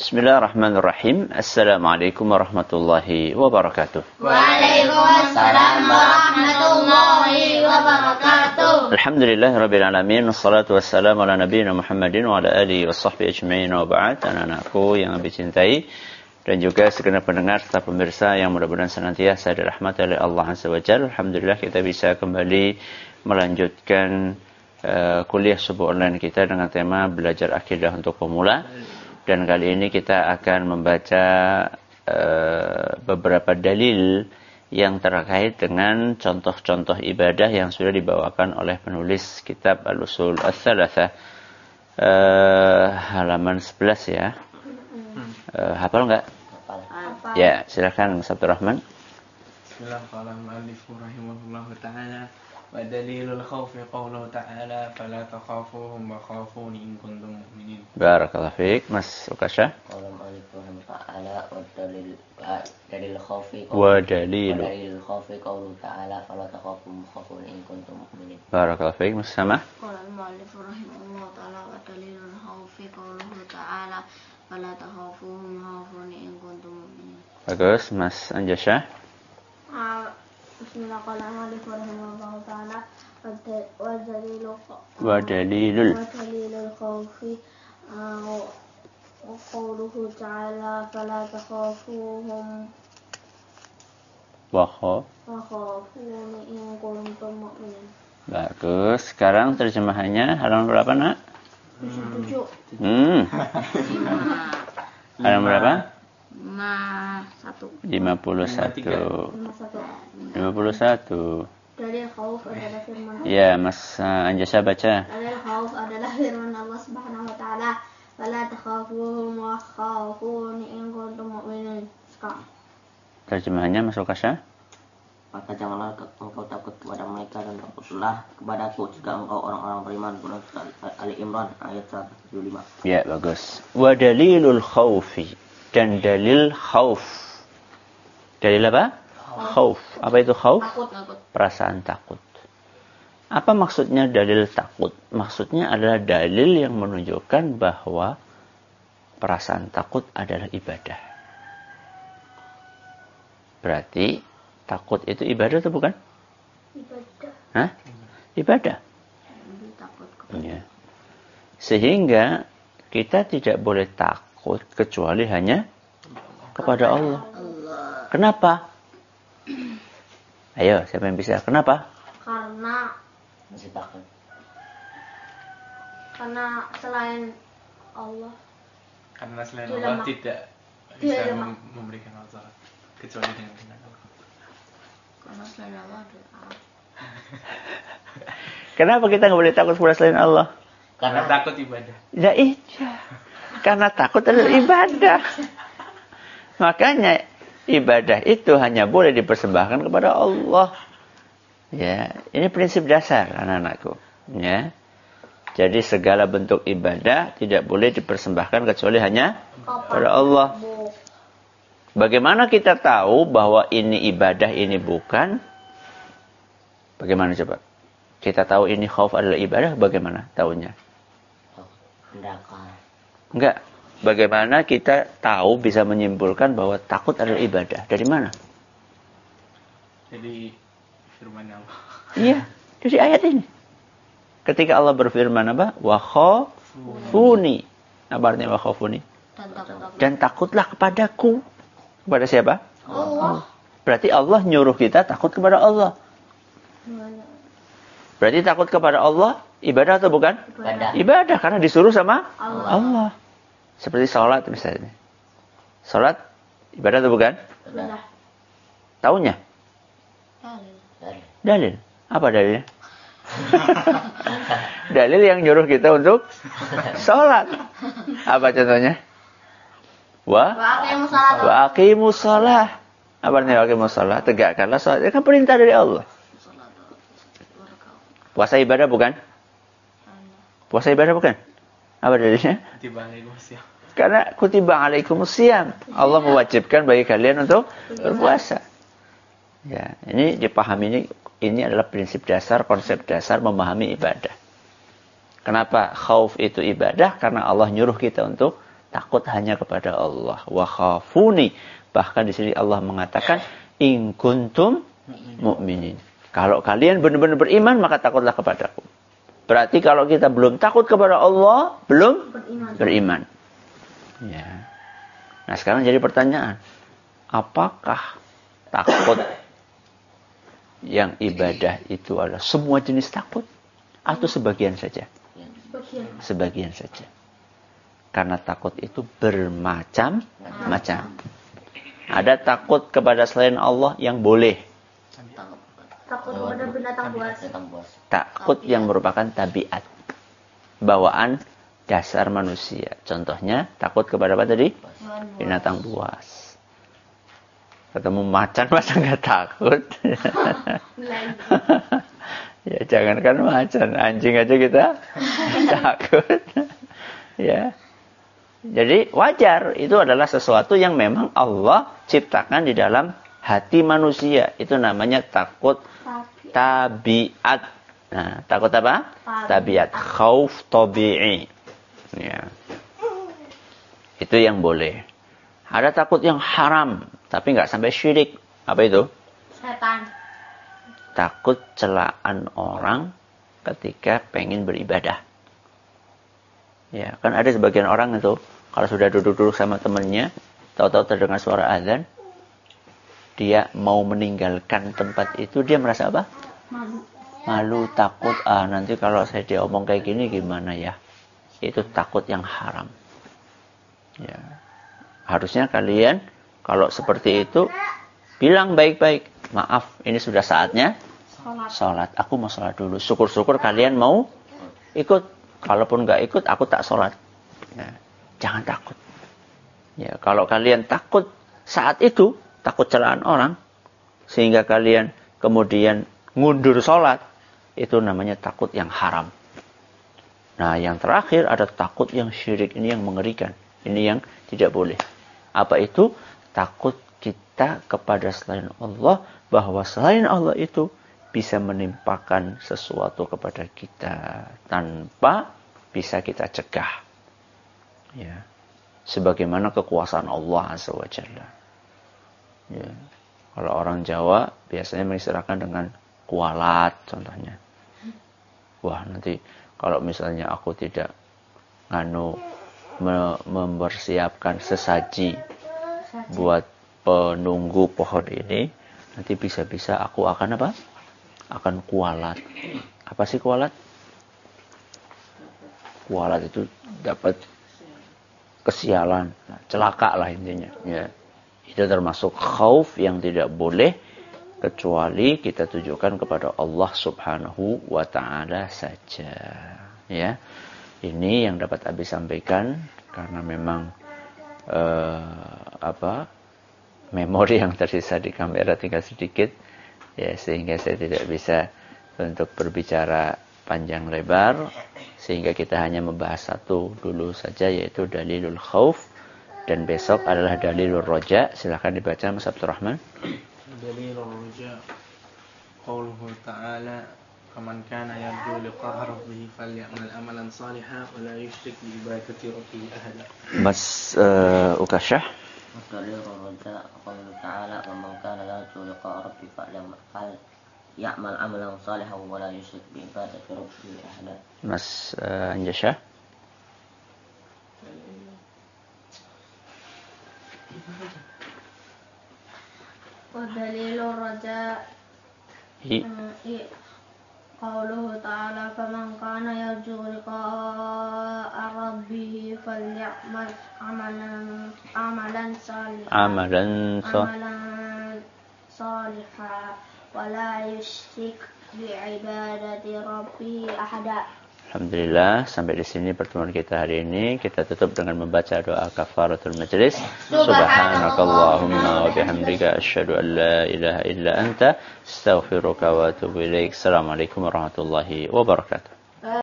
Bismillahirrahmanirrahim. Assalamualaikum warahmatullahi wabarakatuh. Waalaikumsalam warahmatullahi wabarakatuh. Alhamdulillahirabbil alamin. Wassalatu wassalamu ala nabiyyina Muhammadin wa ala alihi washabbihi ajmain wa ba'd. Anak-anakku yang Abi cintai dan juga segenap pendengar serta pemirsa yang mudah-mudahan senantiasa dirahmati oleh Allah Azza wa Jalla. Alhamdulillah kita bisa kembali melanjutkan kuliah subuh online kita dengan tema belajar akidah untuk pemula. Dan kali ini kita akan membaca beberapa dalil yang terkait dengan contoh-contoh ibadah yang sudah dibawakan oleh penulis kitab Al-Usul Ats-Tsalatsah, halaman 11 ya. Hafal enggak? Hafal. Ya, silakan Mas Abdul Rahman. Bismillahirrahmanirrahim. ودليل الخوف قوله تعالى فلا تخافوهم وخافوني إن كنتم مؤمنين. Barakallahu fiik. Mas Ukasha. قال المؤلف رحمه الله تعالى ودليل الخوف قوله تعالى فلا تخافوهم وخافوني إن كنتم مؤمنين. Barakallahu fiik. Mas Samah. قال المؤلف رحمه الله تعالى ودليل الخوف قوله تعالى فلا تخافوهم وخافوني إن كنتم مؤمنين. Bagus. Mas Anjasha. Bismillahirrahmanirrahim. Rahimahullah ta'ala Wadalilul khawfi qawluhu ta'ala fala takhafuhum wa khafuni in kuntum mu'minin. Bagus. Sekarang terjemahannya halaman berapa, Nak? 7. Halaman berapa? 51. 51. Dalil khauf adalah firman Allah. Ya, Mas Anjasha baca. Dalil khauf adalah firman Allah Subhanahu wa taala, "Fala takhafuhum wa khafuni in kuntum mu'minin." Terjemahannya Mas Ukasha. Maka janganlah engkau takut kepada mereka dan takutlah kepadaku jika engkau orang-orang beriman. Ali Imran ayat 175. Ya, bagus. Wa dalilul khaufi, dan dalil khauf. Dalil apa? Khauf. Apa itu khauf? Takut. Perasaan takut. Apa maksudnya dalil takut? Maksudnya adalah dalil yang menunjukkan bahwa perasaan takut adalah ibadah. Berarti takut itu ibadah atau bukan? Ibadah. Hah? Ibadah. Takut. Ya. Sehingga kita tidak boleh takut kecuali hanya kepada Allah. Kenapa? Ayo, siapa yang bisa? Kenapa? Karena Masih takut. selain Allah Karena selain Dia Allah lemah. tidak Dia bisa lemah. memberikan al-zakat kecuali dengan benar. karena selain Allah ada Allah. Kenapa kita nggak boleh takut kepada selain Allah? Karena takut ibadah. Ya iya. Karena takut adalah ibadah. Makanya ibadah itu hanya boleh dipersembahkan kepada Allah. Ya, ini prinsip dasar anak-anakku. Ya. Jadi segala bentuk ibadah tidak boleh dipersembahkan kecuali hanya kepada Allah. Bagaimana kita tahu bahwa ini ibadah, ini bukan? Bagaimana coba? Kita tahu ini khauf adalah ibadah, bagaimana tahunya? Enggak. Bagaimana kita tahu bisa menyimpulkan bahwa takut adalah ibadah? Dari mana? Jadi firman Allah. Iya, dari ayat ini. Ketika Allah berfirman apa? Wa khafuni. Apa artinya wa khafuni? Dan takutlah kepadaku. Kepada siapa? Allah. Berarti Allah nyuruh kita takut kepada Allah. Berarti takut kepada Allah ibadah atau bukan? Ibadah karena disuruh sama Allah. Seperti sholat misalnya. Sholat ibadah atau bukan? Ibadah. Taunya? Dalil. Apa dalilnya? Dalil yang nyuruh kita untuk sholat. Apa contohnya? Wa aqimus shalah. Apa artinya wa aqimus shalah? Tegakkanlah sholat. Itu kan perintah dari Allah. Puasa ibadah bukan? Puasa ibadah bukan? Apa dalilnya? Karena kutiba alaikumusiyam. Allah mewajibkan bagi kalian untuk berpuasa. Ya, ini dipahami ini adalah prinsip dasar, konsep dasar memahami ibadah. Kenapa khauf itu ibadah? Karena Allah nyuruh kita untuk takut hanya kepada Allah. Wa khafuni. Bahkan di sini Allah mengatakan in kuntum mu'minin. Kalau kalian benar-benar beriman maka takutlah kepadaku. Berarti kalau kita belum takut kepada Allah, belum beriman. Ya. Nah, sekarang jadi pertanyaan, apakah takut yang ibadah itu adalah semua jenis takut atau sebagian saja? Sebagian saja. Karena takut itu bermacam-macam. Ada takut kepada selain Allah yang boleh. Takut kepada binatang buas. Takut yang merupakan tabiat. Bawaan dasar manusia. Contohnya, takut kepada apa tadi? Binatang buas. Ketemu macan, masa nggak takut? Ya, jangankan macan. Anjing aja kita takut. Ya. Jadi wajar, itu adalah sesuatu yang memang Allah ciptakan di dalam hati manusia. Itu namanya takut tabiat. Nah, takut apa? Tabiat. Khauf tabi'i. Ya. Itu yang boleh. Ada takut yang haram, tapi nggak sampai syirik. Apa itu? Setan. Takut celaan orang ketika pengen beribadah. Ya, kan ada sebagian orang itu kalau sudah duduk-duduk sama temannya, tahu-tahu terdengar suara azan, dia mau meninggalkan tempat itu, dia merasa apa? Malu, takut, nanti kalau saya diomong kayak gini gimana ya? Itu takut yang haram. Ya. Harusnya kalian kalau seperti itu bilang baik-baik, maaf, ini sudah saatnya sholat. Aku mau sholat dulu. Syukur-syukur kalian mau ikut. Kalaupun nggak ikut, aku tak sholat. Ya, jangan takut. Ya, kalau kalian takut saat itu, takut celaan orang, sehingga kalian kemudian ngundur sholat, itu namanya takut yang haram. Nah, yang terakhir ada takut yang syirik. Ini yang mengerikan. Ini yang tidak boleh. Apa itu? Takut kita kepada selain Allah, bahwa selain Allah itu bisa menimpakan sesuatu kepada kita tanpa bisa kita cegah. Ya. Sebagaimana kekuasaan Allah Azza wa Jalla. Ya. Kalau orang Jawa biasanya mengistilahkan dengan kualat contohnya. Wah, nanti kalau misalnya aku tidak mempersiapkan sesaji buat penunggu pohon ini, nanti bisa-bisa aku akan apa? Akan kualat. Apa sih kualat? Kualat itu dapat kesialan, celaka lah intinya. Ya. Itu termasuk khauf yang tidak boleh kecuali kita tujukan kepada Allah Subhanahu wa Ta'ala saja. Ya. Ini yang dapat Abi sampaikan karena memang memori yang tersisa di kamera tinggal sedikit. Ya, sehingga saya tidak bisa untuk berbicara panjang lebar, sehingga kita hanya membahas satu dulu saja, yaitu dalilul khauf, dan besok adalah dalilul roja. Silakan dibaca Mas Abdul Rahman. Dalilul roja qauluhu ta'ala faman kana yarju liqa'a rabbih falyamal amalan salihan wa la yusyrik bi ibadati rabbih ahada. Mas Ukasyah. Dalilul roja qauluhu ta'ala faman kana yarju liqa'a rabbih falyamal amalan salihan wa la yusyrik bi ibadati rabbih ahada. Mas Anjasyah. Dalilul raja qauluhu ta'ala faman kana yarju liqa'a rabbih falyamal amalan salihan wa la yusyrik bi ibadati rabbih ahada. Alhamdulillah, sampai di sini pertemuan kita hari ini. Kita tutup dengan membaca doa kafaratul majlis. Subhanakallahumma wa bihamdika asyhadu an la ilaha illa anta astaghfiruka wa atubu ilaik. Assalamualaikum warahmatullahi wabarakatuh.